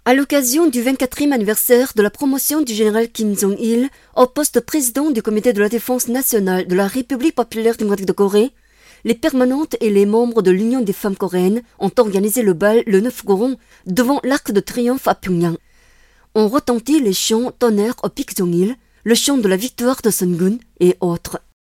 À l'occasion du 24e anniversaire de la promotion du général Kim Jong-il au poste de président du comité de la défense nationale de la République populaire démocratique de Corée, les permanentes et les membres de l'Union des femmes coréennes ont organisé le bal le 9 Goron devant l'Arc de Triomphe à Pyongyang. On retentit les chants d'honneur au Pic Jong-il, le chant de la victoire de Sungun et autres.